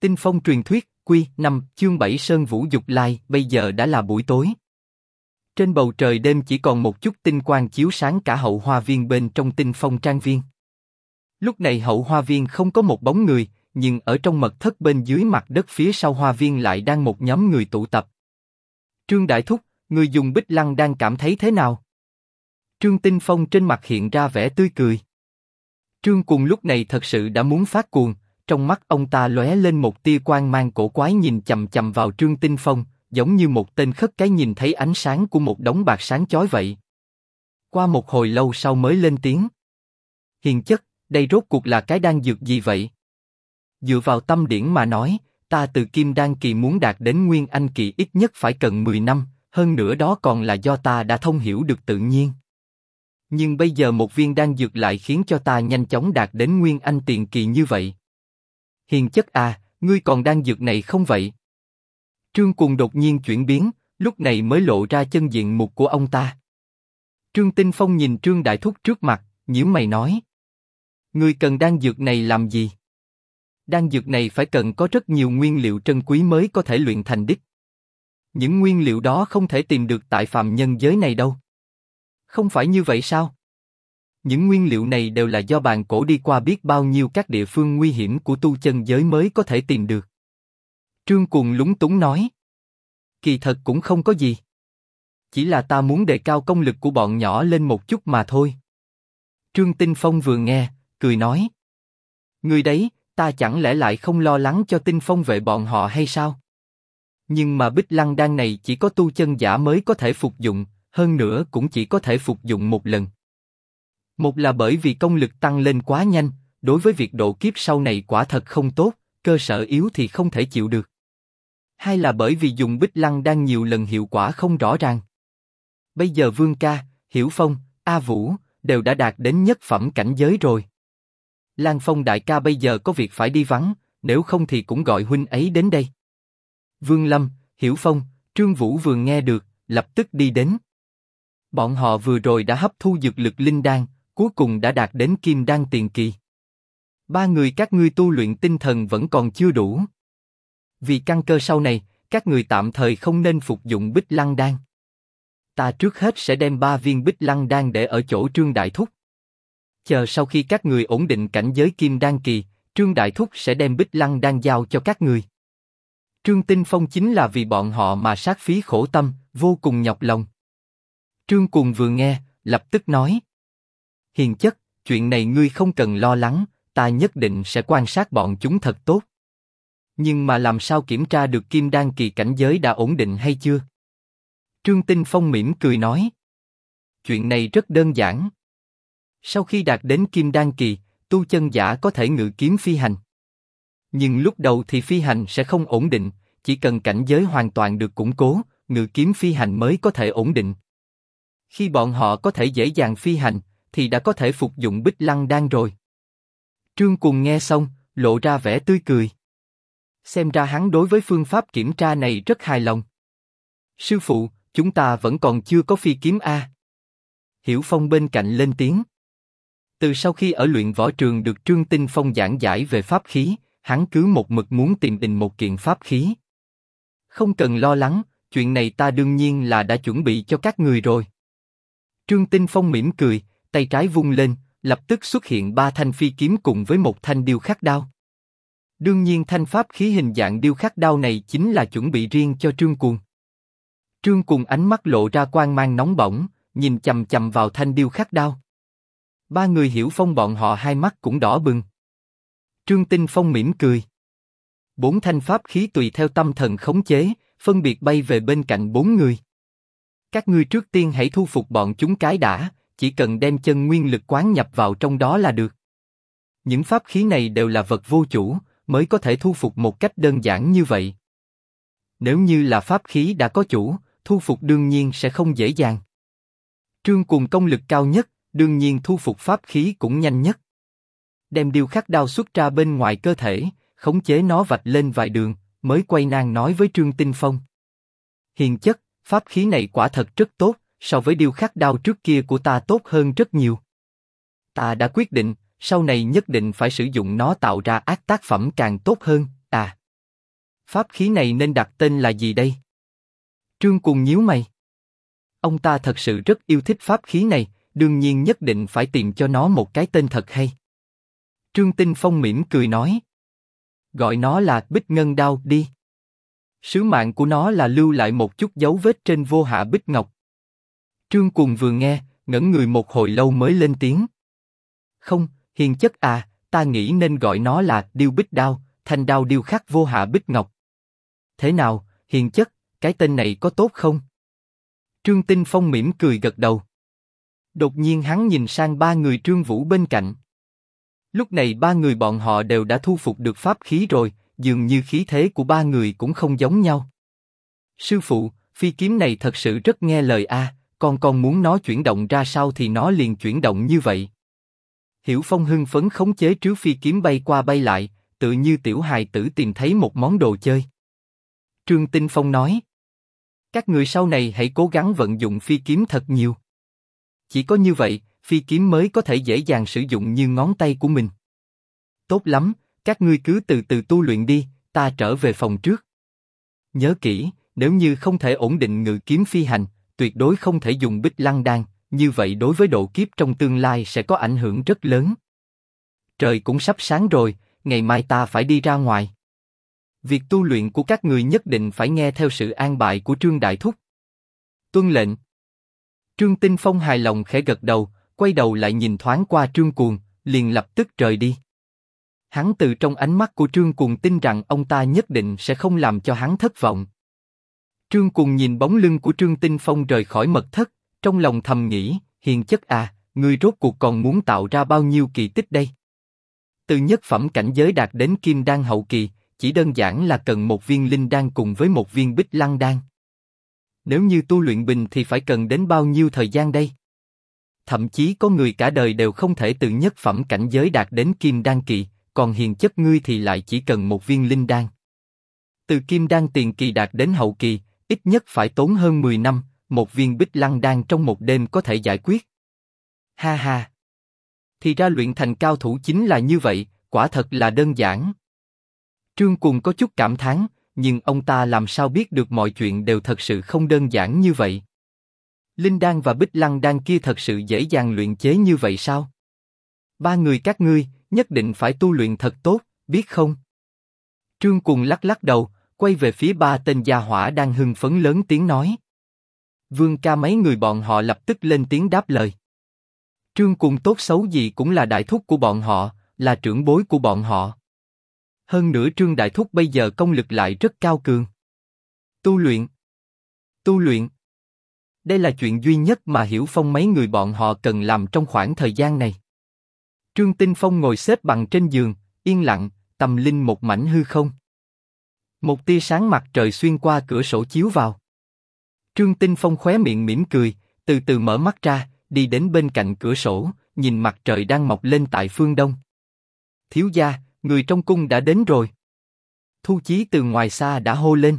Tinh Phong truyền thuyết, Quy 5, chương 7 Sơn Vũ Dục Lai, bây giờ đã là buổi tối. Trên bầu trời đêm chỉ còn một chút tinh quang chiếu sáng cả hậu hoa viên bên trong Tinh Phong trang viên. Lúc này hậu hoa viên không có một bóng người, nhưng ở trong mật thất bên dưới mặt đất phía sau hoa viên lại đang một nhóm người tụ tập. Trương Đại Thúc, người dùng Bích Lăng đang cảm thấy thế nào? Trương Tinh Phong trên mặt hiện ra vẻ tươi cười. Trương Cùng lúc này thật sự đã muốn phát cuồng, trong mắt ông ta lóe lên một tia quang mang cổ quái nhìn chầm chầm vào Trương Tinh Phong, giống như một tên khất cái nhìn thấy ánh sáng của một đống bạc sáng chói vậy. Qua một hồi lâu sau mới lên tiếng. Hiền chất, đây rốt cuộc là cái đan dược gì vậy? Dựa vào tâm điển mà nói, ta từ Kim Đan kỳ muốn đạt đến Nguyên Anh kỳ ít nhất phải cần 10 năm, hơn nữa đó còn là do ta đã thông hiểu được tự nhiên. Nhưng bây giờ một viên đan dược lại khiến cho ta nhanh chóng đạt đến Nguyên Anh tiền kỳ như vậy. Hiền chất à, ngươi còn đan dược này không vậy? Trương Cùng đột nhiên chuyển biến, lúc này mới lộ ra chân diện mục của ông ta. Trương Tinh Phong nhìn Trương Đại Thúc trước mặt, nhíu mày nói. Ngươi cần đan dược này làm gì? Đan dược này phải cần có rất nhiều nguyên liệu trân quý mới có thể luyện thành đích. Những nguyên liệu đó không thể tìm được tại phàm nhân giới này đâu. Không phải như vậy sao? Những nguyên liệu này đều là do bàn cổ đi qua biết bao nhiêu các địa phương nguy hiểm của tu chân giới mới có thể tìm được. Trương Cuồng lúng túng nói. Kỳ thật cũng không có gì. Chỉ là ta muốn đề cao công lực của bọn nhỏ lên một chút mà thôi. Trương Tinh Phong vừa nghe, cười nói. Người đấy, ta chẳng lẽ lại không lo lắng cho Tinh Phong vệ bọn họ hay sao? Nhưng mà Bích Lăng đan này chỉ có tu chân giả mới có thể phục dụng, hơn nữa cũng chỉ có thể phục dụng một lần. Một là bởi vì công lực tăng lên quá nhanh, đối với việc độ kiếp sau này quả thật không tốt, cơ sở yếu thì không thể chịu được. Hai là bởi vì dùng Bích Lăng đan nhiều lần hiệu quả không rõ ràng. Bây giờ Vương Ca, Hiểu Phong, A Vũ đều đã đạt đến nhất phẩm cảnh giới rồi. Lan Phong đại ca bây giờ có việc phải đi vắng, nếu không thì cũng gọi huynh ấy đến đây. Vương Lâm, Hiểu Phong, Trương Vũ vừa nghe được, lập tức đi đến. Bọn họ vừa rồi đã hấp thu dược lực linh đan, cuối cùng đã đạt đến kim đan tiền kỳ. Ba người các ngươi tu luyện tinh thần vẫn còn chưa đủ. Vì căn cơ sau này, các người tạm thời không nên phục dụng Bích Lăng đan. Ta trước hết sẽ đem 3 viên Bích Lăng đan để ở chỗ Trương Đại Thúc. Chờ sau khi các người ổn định cảnh giới kim đan kỳ, Trương Đại Thúc sẽ đem Bích Lăng đan giao cho các người. Trương Tinh Phong chính là vì bọn họ mà sát phí khổ tâm, vô cùng nhọc lòng. Trương Cuồng vừa nghe, lập tức nói. Hiền chất, chuyện này ngươi không cần lo lắng, ta nhất định sẽ quan sát bọn chúng thật tốt. Nhưng mà làm sao kiểm tra được kim đan kỳ cảnh giới đã ổn định hay chưa? Trương Tinh Phong mỉm cười nói. Chuyện này rất đơn giản. Sau khi đạt đến kim đan kỳ, tu chân giả có thể ngự kiếm phi hành. Nhưng lúc đầu thì phi hành sẽ không ổn định, chỉ cần cảnh giới hoàn toàn được củng cố, ngự kiếm phi hành mới có thể ổn định. Khi bọn họ có thể dễ dàng phi hành, thì đã có thể phục dụng Bích Lăng đan rồi. Trương Cuồng nghe xong, lộ ra vẻ tươi cười. Xem ra hắn đối với phương pháp kiểm tra này rất hài lòng. Sư phụ, chúng ta vẫn còn chưa có phi kiếm a. Hiểu Phong bên cạnh lên tiếng. Từ sau khi ở luyện võ trường được Trương Tinh Phong giảng giải về pháp khí, hắn cứ một mực muốn tìm định một kiện pháp khí. Không cần lo lắng, chuyện này ta đương nhiên là đã chuẩn bị cho các người rồi. Trương Tinh Phong mỉm cười, tay trái vung lên, lập tức xuất hiện 3 thanh phi kiếm cùng với một thanh điêu khắc đao. Đương nhiên thanh pháp khí hình dạng điêu khắc đao này chính là chuẩn bị riêng cho Trương Cuồng. Trương Cuồng ánh mắt lộ ra quang mang nóng bỏng, nhìn chầm chầm vào thanh điêu khắc đao. Ba người Hiểu Phong bọn họ hai mắt cũng đỏ bừng. Trương Tinh Phong mỉm cười. 4 thanh pháp khí tùy theo tâm thần khống chế, phân biệt bay về bên cạnh 4 người. Các ngươi trước tiên hãy thu phục bọn chúng cái đã, chỉ cần đem chân nguyên lực quán nhập vào trong đó là được. Những pháp khí này đều là vật vô chủ, mới có thể thu phục một cách đơn giản như vậy. Nếu như là pháp khí đã có chủ, thu phục đương nhiên sẽ không dễ dàng. Trương Cuồng công lực cao nhất, đương nhiên thu phục pháp khí cũng nhanh nhất. Đem điêu khắc đao xuất ra bên ngoài cơ thể, khống chế nó vạch lên vài đường, mới quay ngang nói với Trương Tinh Phong. Hiền chất, pháp khí này quả thật rất tốt, so với điêu khắc đao trước kia của ta tốt hơn rất nhiều. Ta đã quyết định, sau này nhất định phải sử dụng nó tạo ra ác tác phẩm càng tốt hơn. À, Pháp khí này nên đặt tên là gì đây? Trương Cuồng nhíu mày. Ông ta thật sự rất yêu thích pháp khí này, đương nhiên nhất định phải tìm cho nó một cái tên thật hay. Trương Tinh Phong mỉm cười nói. Gọi nó là Bích Ngân Đao đi. Sứ mạng của nó là lưu lại một chút dấu vết trên vô hạ bích ngọc. Trương Cuồng vừa nghe, ngẩn người một hồi lâu mới lên tiếng. Không, hiền chất à, ta nghĩ nên gọi nó là Điêu Bích Đao, thanh đao điêu khắc vô hạ bích ngọc. Thế nào, hiền chất, cái tên này có tốt không? Trương Tinh Phong mỉm cười gật đầu. Đột nhiên hắn nhìn sang ba người Trương Vũ bên cạnh. Lúc này ba người bọn họ đều đã thu phục được pháp khí rồi, dường như khí thế của ba người cũng không giống nhau. Sư phụ, phi kiếm này thật sự rất nghe lời a, con muốn nó chuyển động ra sao thì nó liền chuyển động như vậy. Hiểu Phong hưng phấn khống chế trứ phi kiếm bay qua bay lại, tự như tiểu hài tử tìm thấy một món đồ chơi. Trương Tinh Phong nói. Các người sau này hãy cố gắng vận dụng phi kiếm thật nhiều. Chỉ có như vậy, phi kiếm mới có thể dễ dàng sử dụng như ngón tay của mình. Tốt lắm, các ngươi cứ từ từ tu luyện đi, ta trở về phòng trước. Nhớ kỹ, nếu như không thể ổn định ngự kiếm phi hành, tuyệt đối không thể dùng Bích Lăng Đan, như vậy đối với độ kiếp trong tương lai sẽ có ảnh hưởng rất lớn. Trời cũng sắp sáng rồi, ngày mai ta phải đi ra ngoài. Việc tu luyện của các người nhất định phải nghe theo sự an bài của Trương Đại Thúc. Tuân lệnh. Trương Tinh Phong hài lòng khẽ gật đầu, quay đầu lại nhìn thoáng qua Trương Cuồng, liền lập tức rời đi. Hắn từ trong ánh mắt của Trương Cuồng tin rằng ông ta nhất định sẽ không làm cho hắn thất vọng. Trương Cuồng nhìn bóng lưng của Trương Tinh Phong rời khỏi mật thất, trong lòng thầm nghĩ, hiền chất à, ngươi rốt cuộc còn muốn tạo ra bao nhiêu kỳ tích đây? Từ nhất phẩm cảnh giới đạt đến kim đan hậu kỳ, chỉ đơn giản là cần một viên linh đan cùng với một viên bích lăng đan. Nếu như tu luyện bình thì phải cần đến bao nhiêu thời gian đây? Thậm chí có người cả đời đều không thể từ nhất phẩm cảnh giới đạt đến kim đan kỳ, còn hiền chất ngươi thì lại chỉ cần một viên linh đan. Từ kim đan tiền kỳ đạt đến hậu kỳ, ít nhất phải tốn hơn 10 năm, một viên bích lăng đan trong một đêm có thể giải quyết. Ha ha! Thì ra luyện thành cao thủ chính là như vậy, quả thật là đơn giản. Trương Cuồng có chút cảm thán, nhưng ông ta làm sao biết được mọi chuyện đều thật sự không đơn giản như vậy. Linh đan và bích lăng đan kia thật sự dễ dàng luyện chế như vậy sao? Ba người các ngươi nhất định phải tu luyện thật tốt, biết không? Trương Cuồng lắc lắc đầu, quay về phía ba tên gia hỏa đang hưng phấn lớn tiếng nói. Vương ca mấy người bọn họ lập tức lên tiếng đáp lời. Trương Cuồng tốt xấu gì cũng là đại thúc của bọn họ, là trưởng bối của bọn họ. Hơn nữa Trương Đại Thúc bây giờ công lực lại rất cao cường. Tu luyện. Tu luyện. Đây là chuyện duy nhất mà Hiểu Phong mấy người bọn họ cần làm trong khoảng thời gian này. Trương Tinh Phong ngồi xếp bằng trên giường, yên lặng, tâm linh một mảnh hư không. Một tia sáng mặt trời xuyên qua cửa sổ chiếu vào. Trương Tinh Phong khóe miệng mỉm cười, từ từ mở mắt ra, đi đến bên cạnh cửa sổ, nhìn mặt trời đang mọc lên tại phương đông. Thiếu gia, người trong cung đã đến rồi. Thu Chí từ ngoài xa đã hô lên.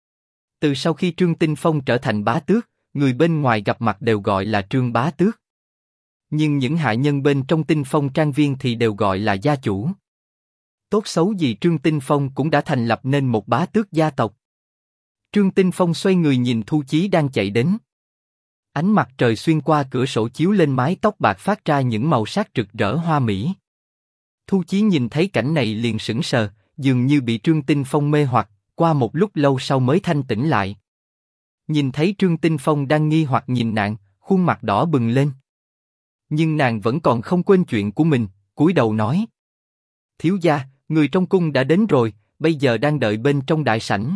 Từ sau khi Trương Tinh Phong trở thành bá tước, người bên ngoài gặp mặt đều gọi là Trương bá tước. Nhưng những hạ nhân bên trong Tinh Phong trang viên thì đều gọi là gia chủ. Tốt xấu gì Trương Tinh Phong cũng đã thành lập nên một bá tước gia tộc. Trương Tinh Phong xoay người nhìn Thu Chí đang chạy đến. Ánh mặt trời xuyên qua cửa sổ chiếu lên mái tóc bạc phát ra những màu sắc rực rỡ hoa mỹ. Thu Chí nhìn thấy cảnh này liền sững sờ, dường như bị Trương Tinh Phong mê hoặc, qua một lúc lâu sau mới thanh tỉnh lại. Nhìn thấy Trương Tinh Phong đang nghi hoặc nhìn nàng, khuôn mặt đỏ bừng lên. Nhưng nàng vẫn còn không quên chuyện của mình, cúi đầu nói. Thiếu gia, người trong cung đã đến rồi, bây giờ đang đợi bên trong đại sảnh.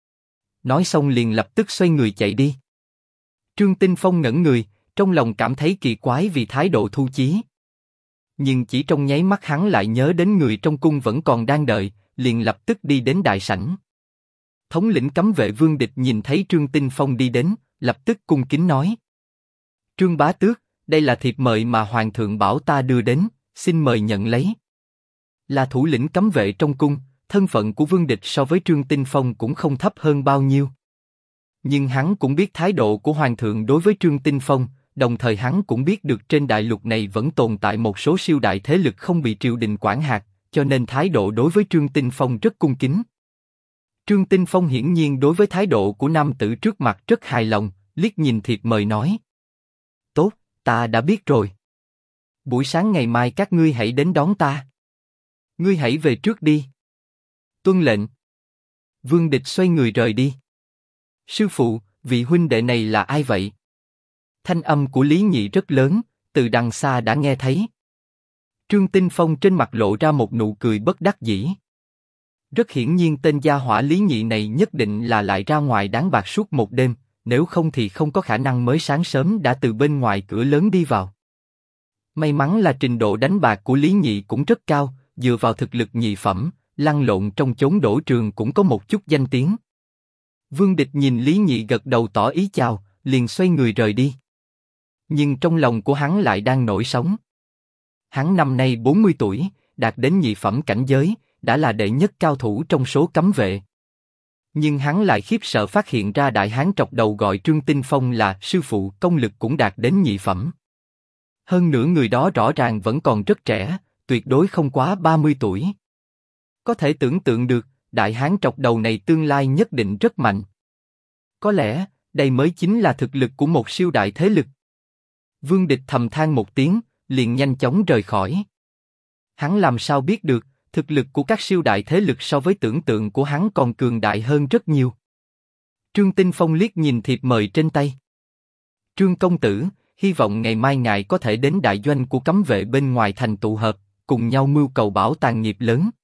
Nói xong liền lập tức xoay người chạy đi. Trương Tinh Phong ngẩn người, trong lòng cảm thấy kỳ quái vì thái độ Thu Chí. Nhưng chỉ trong nháy mắt hắn lại nhớ đến người trong cung vẫn còn đang đợi, liền lập tức đi đến đại sảnh. Thống lĩnh cấm vệ Vương Địch nhìn thấy Trương Tinh Phong đi đến, lập tức cung kính nói. Trương bá tước, đây là thiệp mời mà Hoàng thượng bảo ta đưa đến, xin mời nhận lấy. Là thủ lĩnh cấm vệ trong cung, thân phận của Vương Địch so với Trương Tinh Phong cũng không thấp hơn bao nhiêu. Nhưng hắn cũng biết thái độ của Hoàng thượng đối với Trương Tinh Phong, đồng thời hắn cũng biết được trên đại lục này vẫn tồn tại một số siêu đại thế lực không bị triều đình quản hạt, cho nên thái độ đối với Trương Tinh Phong rất cung kính. Trương Tinh Phong hiển nhiên đối với thái độ của nam tử trước mặt rất hài lòng, liếc nhìn thiệp mời nói. Tốt, ta đã biết rồi. Buổi sáng ngày mai các ngươi hãy đến đón ta. Ngươi hãy về trước đi. Tuân lệnh. Vương Địch xoay người rời đi. Sư phụ, vị huynh đệ này là ai vậy? Thanh âm của Lý Nhị rất lớn, từ đằng xa đã nghe thấy. Trương Tinh Phong trên mặt lộ ra một nụ cười bất đắc dĩ. Rất hiển nhiên tên gia hỏa Lý Nhị này nhất định là lại ra ngoài đánh bạc suốt một đêm, nếu không thì không có khả năng mới sáng sớm đã từ bên ngoài cửa lớn đi vào. May mắn là trình độ đánh bạc của Lý Nhị cũng rất cao, dựa vào thực lực nhị phẩm, lăn lộn trong chốn đổ trường cũng có một chút danh tiếng. Vương Địch nhìn Lý Nhị gật đầu tỏ ý chào, liền xoay người rời đi. Nhưng trong lòng của hắn lại đang nổi sóng. Hắn năm nay 40 tuổi, đạt đến nhị phẩm cảnh giới, đã là đệ nhất cao thủ trong số cấm vệ. Nhưng hắn lại khiếp sợ phát hiện ra đại hán trọc đầu gọi Trương Tinh Phong là sư phụ, công lực cũng đạt đến nhị phẩm. Hơn nữa người đó rõ ràng vẫn còn rất trẻ, tuyệt đối không quá 30 tuổi. Có thể tưởng tượng được, đại hán trọc đầu này tương lai nhất định rất mạnh. Có lẽ, đây mới chính là thực lực của một siêu đại thế lực. Vương Địch thầm than một tiếng, liền nhanh chóng rời khỏi. Hắn làm sao biết được, thực lực của các siêu đại thế lực so với tưởng tượng của hắn còn cường đại hơn rất nhiều. Trương Tinh Phong liếc nhìn thiệp mời trên tay. Trương công tử, hy vọng ngày mai ngài có thể đến đại doanh của cấm vệ bên ngoài thành tụ hợp, cùng nhau mưu cầu bảo tàng nghiệp lớn.